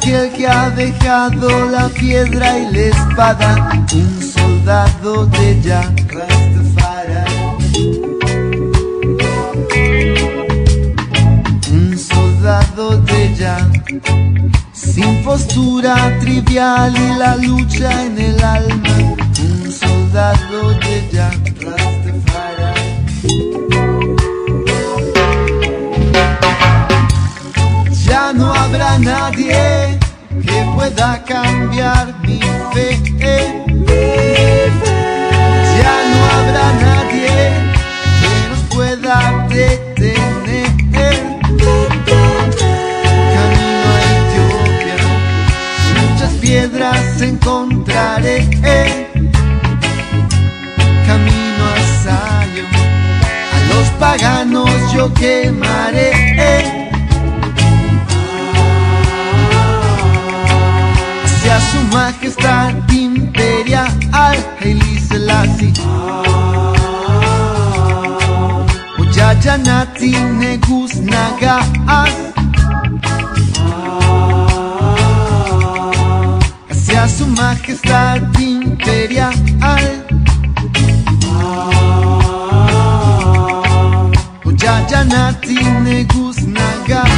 aquel que ha dejado la piedra y la espada, un soldado de Jah Rastafari. Un soldado de Jah, sin postura trivial y la lucha en el alma. Un soldado de Jah Rastafari. Ya no habrá nadie que pueda cambiar mi fe. Ya no habrá nadie que nos pueda detener. Camino a Etiopía, muchas piedras encontraré. Camino a Sion, a los paganos yo quemaré. Hacia su majestad imperial, Haile Selassie. Oyayanati Negus Nagas. Hacia su majestad imperial. Oyayanati Negus Nagas.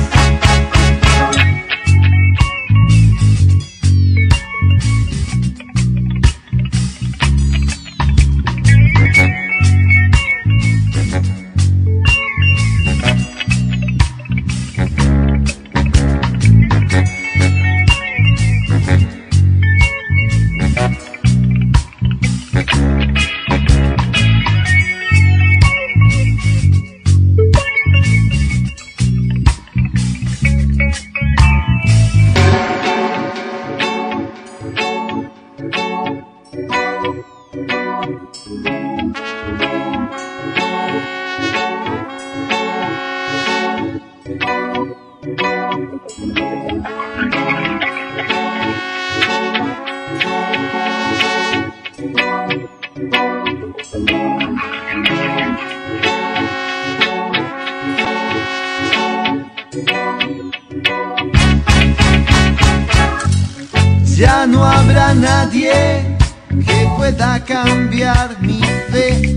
Ya no habrá nadie que pueda cambiar mi fe.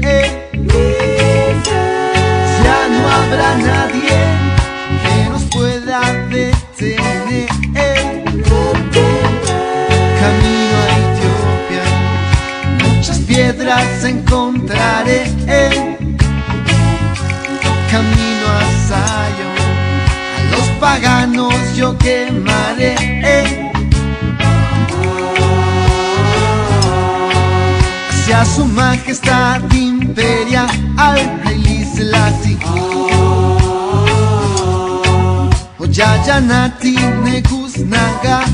Ya no habrá nadie que nos pueda detener. Camino a Etiopía, muchas piedras encontraré. Camino a Sion, a los paganos yo quemaré. Hacia su majestad imperial, Haile Selassie. Oyayanati Negus Nagas.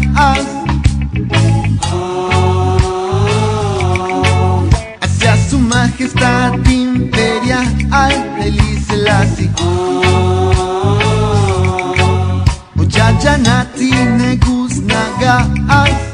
Hacia su majestad imperial, Haile Selassie. Oyayanati Negus Nagas.